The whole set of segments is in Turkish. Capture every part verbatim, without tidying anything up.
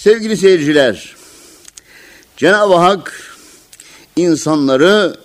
Sevgili seyirciler, Cenab-ı Hak insanları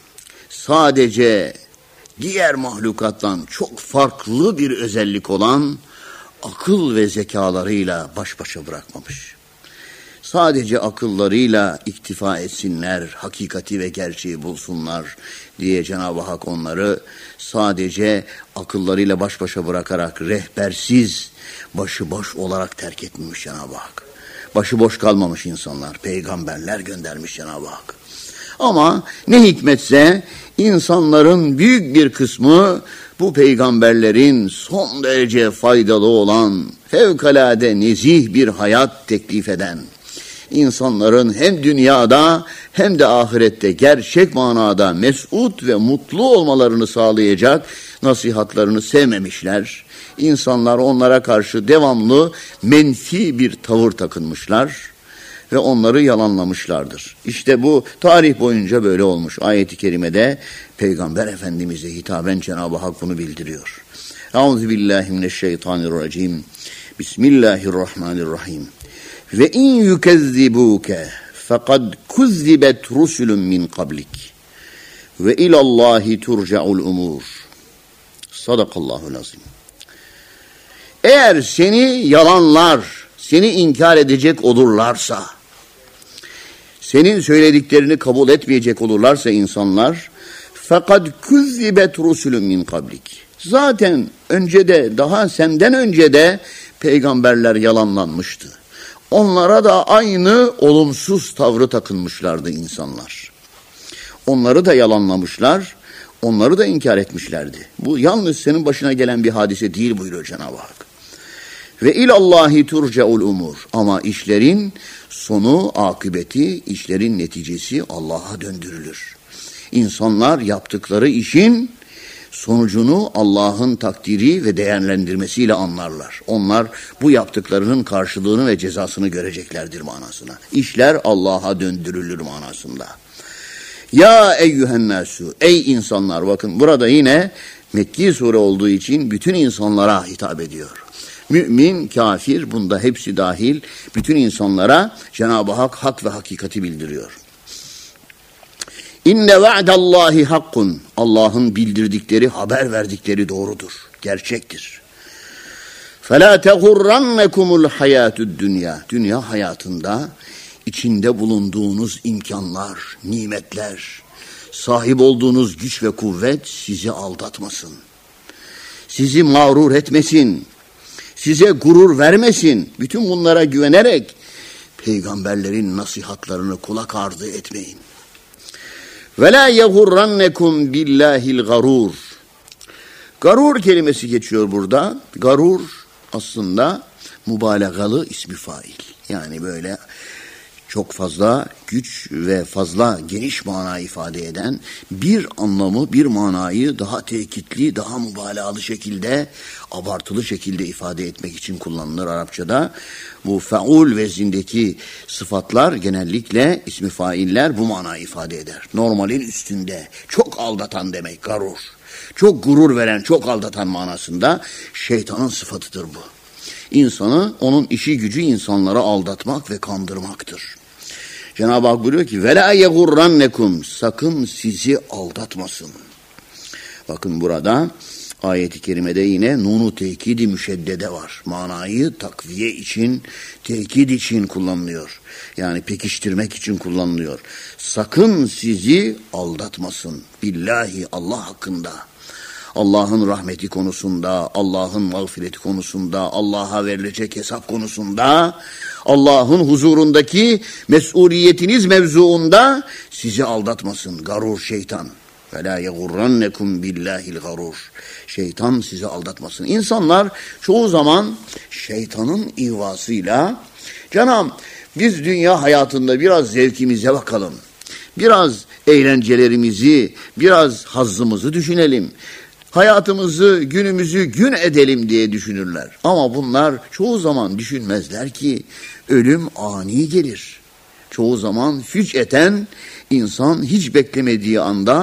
sadece diğer mahlukattan çok farklı bir özellik olan akıl ve zekalarıyla baş başa bırakmamış. Sadece akıllarıyla iktifa etsinler, hakikati ve gerçeği bulsunlar diye Cenab-ı Hak onları sadece akıllarıyla baş başa bırakarak rehbersiz, başıboş olarak terk etmemiş Cenab-ı Hak. Başıboş kalmamış insanlar, peygamberler göndermiş Cenab-ı Hak. Ama ne hikmetse insanların büyük bir kısmı bu peygamberlerin son derece faydalı olan, fevkalade nezih bir hayat teklif eden, insanların hem dünyada hem de ahirette gerçek manada mesut ve mutlu olmalarını sağlayacak nasihatlarını sevmemişler. İnsanlar onlara karşı devamlı menfi bir tavır takınmışlar ve onları yalanlamışlardır. İşte bu tarih boyunca böyle olmuş. Ayet-i kerimede Peygamber Efendimiz'e hitaben Cenab-ı Hak bunu bildiriyor. Euzubillahimineşşeytanirracim. Bismillahirrahmanirrahim. Ve in yukezzibuke fekad kuzzibet rusulun min kablik ve ilallahi turca'ul umur. Sadakallahul azim. Eğer seni yalanlar, seni inkar edecek olurlarsa, senin söylediklerini kabul etmeyecek olurlarsa insanlar, fakat kuzzibet rusulun min kablik. Zaten önce de, daha senden önce de peygamberler yalanlanmıştı. Onlara da aynı olumsuz tavrı takınmışlardı insanlar. Onları da yalanlamışlar, onları da inkar etmişlerdi. Bu yalnız senin başına gelen bir hadise değil buyuruyor Cenab-ı Hak. Ve ilallahi turcaul umur. Ama işlerin sonu, akıbeti, işlerin neticesi Allah'a döndürülür. İnsanlar yaptıkları işin sonucunu Allah'ın takdiri ve değerlendirmesiyle anlarlar. Onlar bu yaptıklarının karşılığını ve cezasını göreceklerdir manasına. İşler Allah'a döndürülür manasında. Ya eyyühennâsû, ey insanlar, bakın burada yine Mekki sure olduğu için bütün insanlara hitap ediyor. Mümin, kafir, bunda hepsi dahil bütün insanlara Cenab-ı Hak hak ve hakikati bildiriyor. İnne va'dallahi hakkun. Allah'ın bildirdikleri, haber verdikleri doğrudur, gerçektir. فَلَا تَغُرَّنَّكُمُ الْحَيَاتُ الدُّنْيَا. Dünya hayatında içinde bulunduğunuz imkanlar, nimetler, sahip olduğunuz güç ve kuvvet sizi aldatmasın. Sizi mağrur etmesin. Size gurur vermesin. Bütün bunlara güvenerek peygamberlerin nasihatlarını kulak ardı etmeyin. وَلَا يَغُرَّنَّكُمْ بِاللّٰهِ الْغَرُورِ. Garur kelimesi geçiyor burada. Garur aslında mübalağalı ismi fail. Yani böyle çok fazla güç ve fazla geniş mana ifade eden bir anlamı, bir manayı daha tekitli, daha mübalağalı şekilde, abartılı şekilde ifade etmek için kullanılır Arapçada. Bu faul vezindeki sıfatlar genellikle ismi failler bu manayı ifade eder. Normalin üstünde, çok aldatan demek garur. Çok gurur veren, çok aldatan manasında şeytanın sıfatıdır bu. İnsanı, onun işi gücü insanları aldatmak ve kandırmaktır. Cenab-ı Hak buyuruyor ki وَلَا يَغُرَّنَّكُمْ. Sakın sizi aldatmasın. Bakın burada ayet-i kerimede yine nunu tekidi müşeddede var. Manayı takviye için, tekid için kullanılıyor. Yani pekiştirmek için kullanılıyor. Sakın sizi aldatmasın. Billahi, Allah hakkında. Allah'ın rahmeti konusunda, Allah'ın mağfireti konusunda, Allah'a verilecek hesap konusunda, Allah'ın huzurundaki mesuliyetiniz mevzuunda sizi aldatmasın. Garur şeytan. وَلَا يَغُرَّنَّكُمْ بِاللّٰهِ الْغَرُورِ. Şeytan sizi aldatmasın. İnsanlar çoğu zaman şeytanın ihvasıyla, canım biz dünya hayatında biraz zevkimize bakalım, biraz eğlencelerimizi, biraz hazzımızı düşünelim, hayatımızı, günümüzü gün edelim diye düşünürler. Ama bunlar çoğu zaman düşünmezler ki ölüm ani gelir. Çoğu zaman füc'eten insan hiç beklemediği anda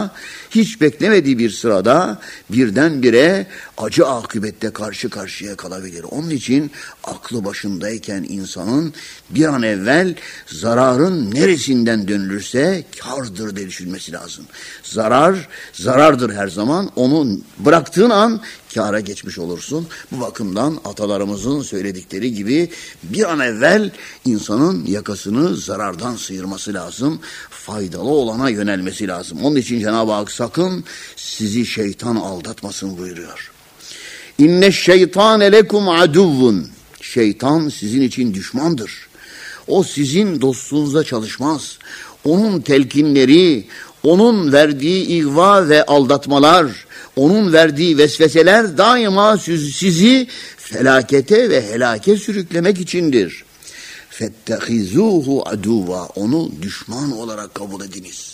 hiç beklemediği bir sırada birdenbire acı akıbette karşı karşıya kalabilir. Onun için aklı başındayken insanın bir an evvel zararın neresinden dönülürse kârdır diye düşünmesi lazım. Zarar, zarardır her zaman. Onu bıraktığın an kâra geçmiş olursun. Bu bakımdan atalarımızın söyledikleri gibi bir an evvel insanın yakasını zarardan sıyırması lazım. Faydalı olana yönelmesi lazım. Onun için Cenab-ı Hak sakın sizi şeytan aldatmasın buyuruyor. İnne şeytane lekum aduvvun. Şeytan sizin için düşmandır. O sizin dostluğunuzda çalışmaz. Onun telkinleri, onun verdiği ihva ve aldatmalar, onun verdiği vesveseler daima sizi felakete ve helake sürüklemek içindir. Fettehizuhu aduva. Onu düşman olarak kabul ediniz.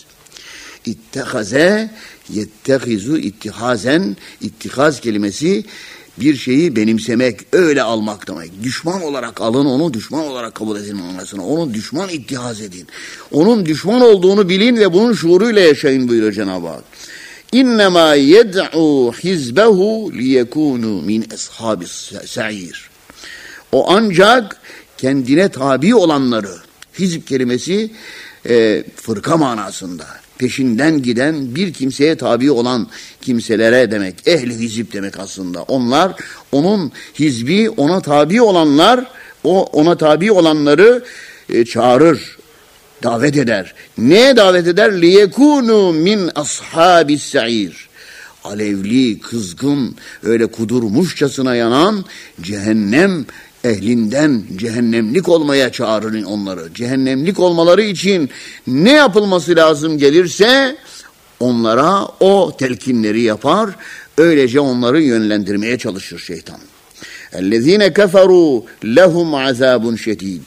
İttehaze yettehizu ittihazen. İttihaz kelimesi bir şeyi benimsemek, öyle almak demek. Düşman olarak alın, onu düşman olarak kabul edin manasına. Onu düşman ittihaz edin. Onun düşman olduğunu bilin ve bunun şuuruyla yaşayın buyuruyor Cenab-ı Hak. İnnemâ yed'u hizbehu liyekûnû min eshabis sa'ir. O ancak kendine tabi olanları, hizb kelimesi e, fırka manasında, peşinden giden bir kimseye tabi olan kimselere demek, ehli hizb demek aslında. Onlar, onun hizbi, ona tabi olanlar, o ona tabi olanları e, çağırır, davet eder. Neye davet eder? لِيَكُونُوا min ashabis sa'ir. Alevli, kızgın, öyle kudurmuşçasına yanan cehennem ehlinden cehennemlik olmaya çağırın onları. Cehennemlik olmaları için ne yapılması lazım gelirse onlara o telkinleri yapar. Öylece onları yönlendirmeye çalışır şeytan. اَلَّذ۪ينَ كَفَرُوا لَهُمْ عَذَابٌ شَد۪يدٌ.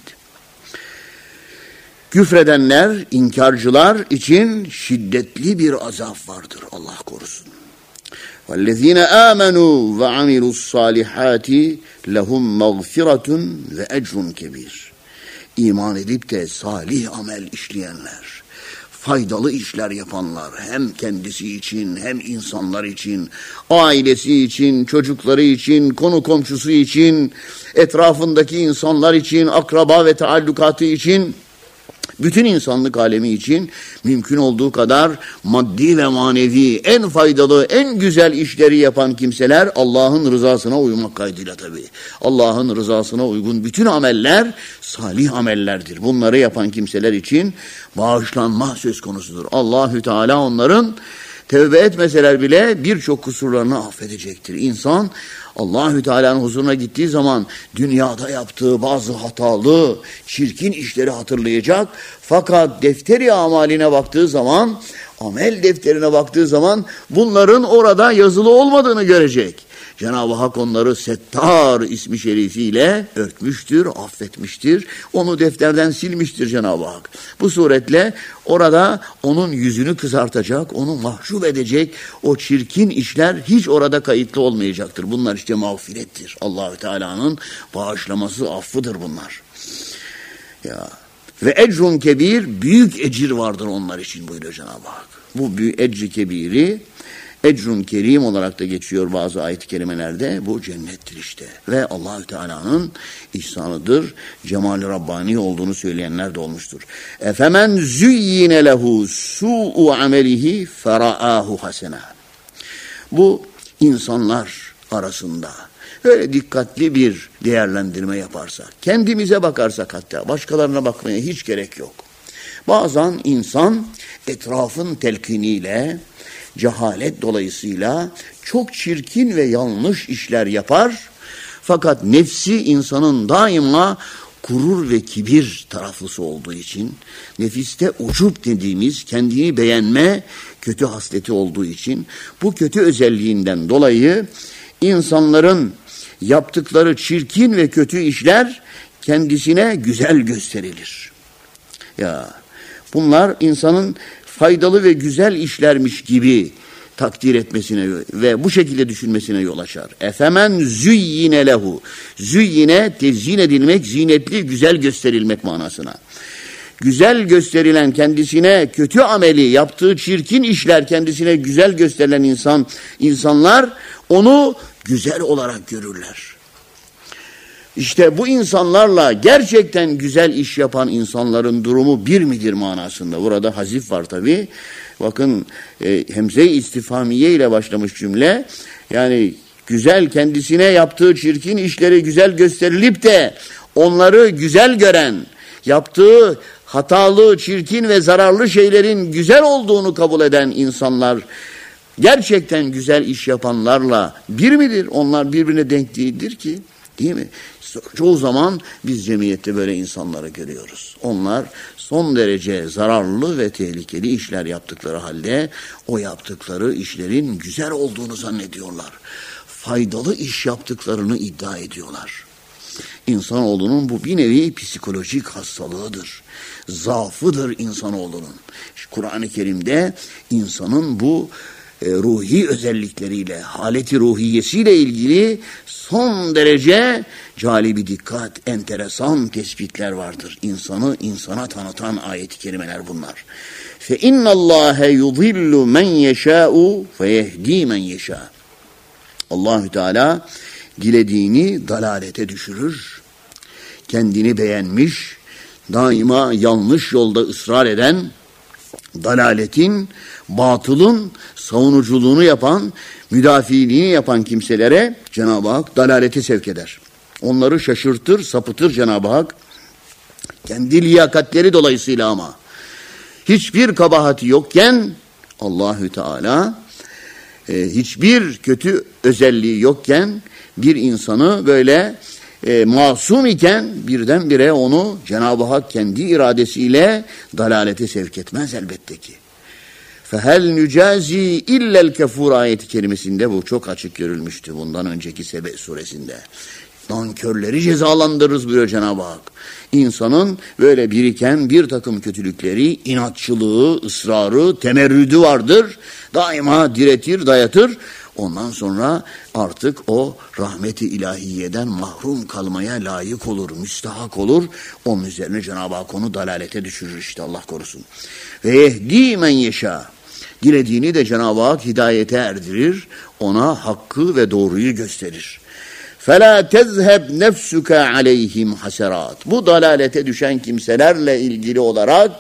Küfredenler, inkarcılar için şiddetli bir azap vardır. Allah korusun. وَالَّذ۪ينَ آمَنُوا وَعَمِلُوا الصَّالِحَاتِ لَهُمْ مَغْفِرَةٌ وَاَجْرٌ كَب۪يرٌ. İman edip de salih amel işleyenler, faydalı işler yapanlar, hem kendisi için hem insanlar için, ailesi için, çocukları için, konu komşusu için, etrafındaki insanlar için, akraba ve taallukatı için, bütün insanlık alemi için mümkün olduğu kadar maddi ve manevi en faydalı, en güzel işleri yapan kimseler Allah'ın rızasına uymak kaydıyla tabii. Allah'ın rızasına uygun bütün ameller salih amellerdir. Bunları yapan kimseler için bağışlanma söz konusudur. Allahü Teala onların tevbe etmeseler bile birçok kusurlarını affedecektir. İnsan Allahü Teala'nın huzuruna gittiği zaman dünyada yaptığı bazı hatalı, çirkin işleri hatırlayacak. Fakat defteri amaline baktığı zaman, amel defterine baktığı zaman bunların orada yazılı olmadığını görecek. Cenab-ı Hak onları Settar ismi şerifiyle örtmüştür, affetmiştir. Onu defterden silmiştir Cenab-ı Hak. Bu suretle orada onun yüzünü kızartacak, onu mahcup edecek o çirkin işler hiç orada kayıtlı olmayacaktır. Bunlar işte mağfirettir. Allahü Teala'nın bağışlaması, affıdır bunlar. Ya ve ecrun kebir, büyük ecir vardır onlar için buyuruyor Cenab-ı Hak. Bu büyük ecri kebiri ecrun kerim olarak da geçiyor bazı ayet-i kerimelerde. Bu cennettir işte. Ve Allahü Teala'nın ihsanıdır. Cemal-i Rabbani olduğunu söyleyenler de olmuştur. Efemen züyyine lehu su'u amelihi fera'ahu hasena. Bu insanlar arasında böyle dikkatli bir değerlendirme yaparsak, kendimize bakarsak hatta başkalarına bakmaya hiç gerek yok. Bazen insan etrafın telkiniyle, cehalet dolayısıyla çok çirkin ve yanlış işler yapar. Fakat nefsi insanın daima gurur ve kibir taraflısı olduğu için, nefiste ucup dediğimiz kendini beğenme kötü hasleti olduğu için, bu kötü özelliğinden dolayı insanların yaptıkları çirkin ve kötü işler kendisine güzel gösterilir. Ya bunlar insanın faydalı ve güzel işlermiş gibi takdir etmesine ve bu şekilde düşünmesine yol açar. Efemen züyyine lehu. Züyyine tezyin edilmek, zinetli, güzel gösterilmek manasına. güzel gösterilen, kendisine kötü ameli, yaptığı çirkin işler kendisine güzel gösterilen insan insanlar onu güzel olarak görürler. İşte bu insanlarla gerçekten güzel iş yapan insanların durumu bir midir manasında. Burada hazif var tabii. Bakın e, hemze-i istifhamiye ile başlamış cümle. Yani güzel, kendisine yaptığı çirkin işleri güzel gösterilip de onları güzel gören, yaptığı hatalı, çirkin ve zararlı şeylerin güzel olduğunu kabul eden insanlar gerçekten güzel iş yapanlarla bir midir? Onlar birbirine denk değildir ki. Değil mi? Çoğu zaman biz cemiyette böyle insanları görüyoruz. Onlar son derece zararlı ve tehlikeli işler yaptıkları halde o yaptıkları işlerin güzel olduğunu zannediyorlar. Faydalı iş yaptıklarını iddia ediyorlar. İnsanoğlunun bu bir nevi psikolojik hastalığıdır. Zaafıdır insanoğlunun. Kur'an-ı Kerim'de insanın bu e, ruhi özellikleriyle, haleti ruhiyesiyle ilgili son derece calibi dikkat, enteresan tespitler vardır. İnsanı insana tanıtan ayet-i kerimeler bunlar. Fe innallâhe yudillu men yeşâ'u fe yehdi men yeşâ. Allahü Teala dilediğini dalalete düşürür. Kendini beğenmiş, daima yanlış yolda ısrar eden, dalaletin, batılın savunuculuğunu yapan, müdafiliğini yapan kimselere Cenab-ı Hak dalalete sevk eder. Onları şaşırtır, sapıtır Cenab-ı Hak. Kendi liyakatleri dolayısıyla ama. Hiçbir kabahati yokken Allahü Teala e, hiçbir kötü özelliği yokken bir insanı böyle e, masum iken birdenbire onu Cenab-ı Hak kendi iradesiyle dalalete sevk etmez elbette ki. فَهَلْ نُجَازِي اِلَّا الْكَفُورِ ayeti kerimesinde bu çok açık görülmüştü bundan önceki Sebe suresinde. Nankörleri cezalandırırız buyuruyor Cenab-ı Hak. İnsanın böyle biriken bir takım kötülükleri, inatçılığı, ısrarı, temerrüdü vardır. Daima diretir, dayatır. Ondan sonra artık o rahmeti ilahiyeden mahrum kalmaya layık olur, müstahak olur. Onun üzerine Cenab-ı Hak onu dalalete düşürür işte Allah korusun. Ve yehdi men yeşâ. Dilediğini de Cenab-ı Hak hidayete erdirir. Ona hakkı ve doğruyu gösterir. فَلَا تَذْهَبْ نَفْسُكَ عَلَيْهِمْ حَسَرَاتٍ. Bu dalalete düşen kimselerle ilgili olarak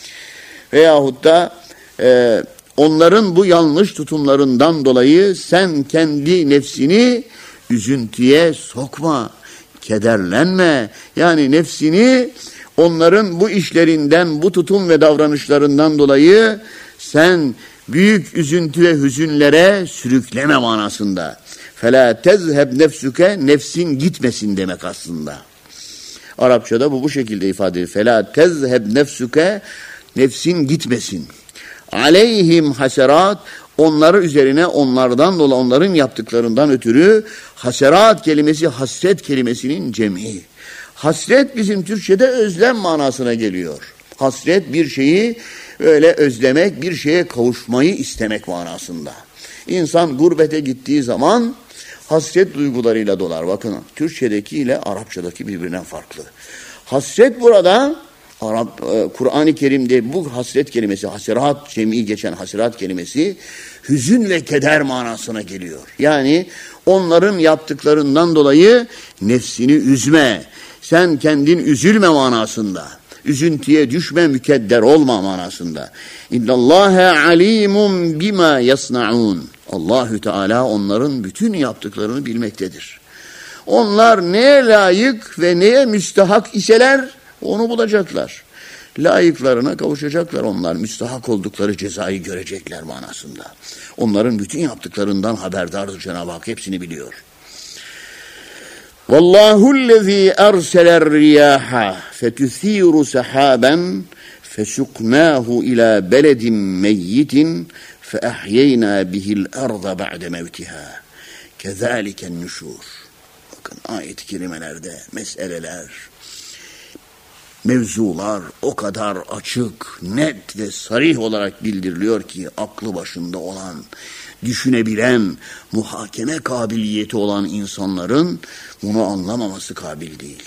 veyahut da e, onların bu yanlış tutumlarından dolayı sen kendi nefsini üzüntüye sokma, kederlenme. Yani nefsini onların bu işlerinden, bu tutum ve davranışlarından dolayı sen büyük üzüntü ve hüzünlere sürükleme manasında. فَلَا تَذْهَبْ نَفْسُكَ nefsin gitmesin demek aslında. Arapçada bu bu şekilde ifade edilir. فَلَا تَذْهَبْ نَفْسُكَ nefsin gitmesin. Aleyhim haserat onları üzerine onlardan dolayı onların yaptıklarından ötürü haserat kelimesi hasret kelimesinin cem'i. Hasret bizim Türkçe'de özlem manasına geliyor. Hasret bir şeyi öyle özlemek, bir şeye kavuşmayı istemek manasında. İnsan gurbete gittiği zaman hasret duygularıyla dolar. Bakın Türkçedeki ile Arapçadaki birbirinden farklı. Hasret burada Arap e, Kur'an-ı Kerim'de bu hasret kelimesi, haserat cem'i geçen haserat kelimesi hüzün ve keder manasına geliyor. Yani onların yaptıklarından dolayı nefsini üzme. Sen kendin üzülme manasında. Üzüntüye düşme, mükedder olma manasında. İnnallâhe alîmun bimâ yasna'ûn. Allahü Teala onların bütün yaptıklarını bilmektedir. Onlar neye layık ve neye müstahak iseler onu bulacaklar. Layıklarına kavuşacaklar onlar. Müstahak oldukları cezayı görecekler manasında. Onların bütün yaptıklarından haberdardır Cenab-ı Hak. Hepsini biliyor. Vallahu'llezî erseler riyâha fetüthîru sehâben fesuqnâhu ilâ beledin meyyitin feahyeynâ bihil arda ba'de mevtihâ. Kezâliken nüşûr. Bakın ayet-i kerimelerde meseleler, mevzular o kadar açık, net ve sarih olarak bildiriliyor ki aklı başında olan, düşünebilen, muhakeme kabiliyeti olan insanların bunu anlamaması kabil değil.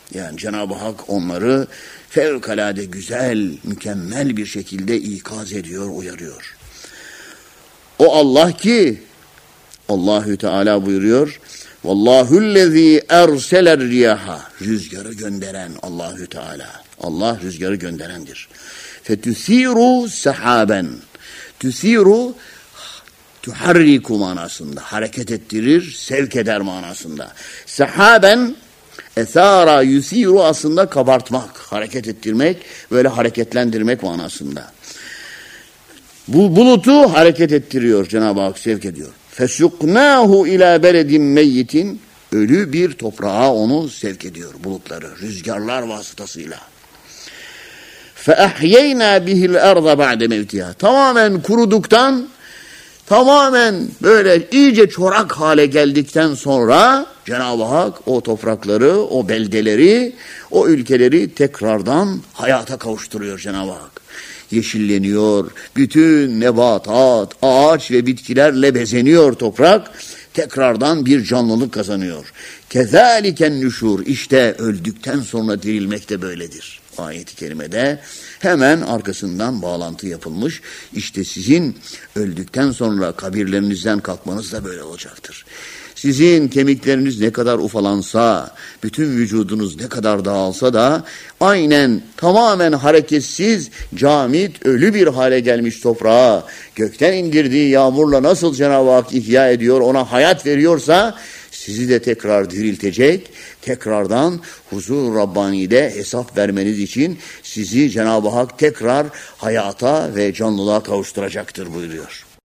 Yani Cenab-ı Hak onları fevkalade güzel, mükemmel bir şekilde ikaz ediyor, uyarıyor. O Allah ki Allahü Teala buyuruyor. Vallahu'llezî erseler riyaha. Rüzgarı gönderen Allahü Teala. Allah rüzgarı gönderendir. Fetüsiru sahaben. Tüsiru tuharriku manasında. Hareket ettirir, sevk eder manasında. Sahaben esara yusiru aslında kabartmak, hareket ettirmek, böyle hareketlendirmek manasında. Bu bulutu hareket ettiriyor Cenab-ı Hak, sevk ediyor. Fesuknahu ila beledin meyyitin, ölü bir toprağa onu sevk ediyor bulutları, rüzgarlar vasıtasıyla. Fe ahyeyna bihil erza ba'de mevtiha. Tamamen kuruduktan, tamamen böyle iyice çorak hale geldikten sonra Cenab-ı Hak o toprakları, o beldeleri, o ülkeleri tekrardan hayata kavuşturuyor Cenab-ı Hak. Yeşilleniyor, bütün nebatat, ağaç ve bitkilerle bezeniyor toprak, tekrardan bir canlılık kazanıyor. Kezaliken nüşur, işte öldükten sonra dirilmek de böyledir. Ayet-i kerimede hemen arkasından bağlantı yapılmış. İşte sizin öldükten sonra kabirlerinizden kalkmanız da böyle olacaktır. Sizin kemikleriniz ne kadar ufalansa, bütün vücudunuz ne kadar dağılsa da aynen tamamen hareketsiz, camit, ölü bir hale gelmiş toprağa gökten indirdiği yağmurla nasıl Cenab-ı Hak ihya ediyor, ona hayat veriyorsa sizi de tekrar diriltecek, tekrardan huzur Rabbani'de hesap vermeniz için sizi Cenab-ı Hak tekrar hayata ve canlılığa kavuşturacaktır buyuruyor.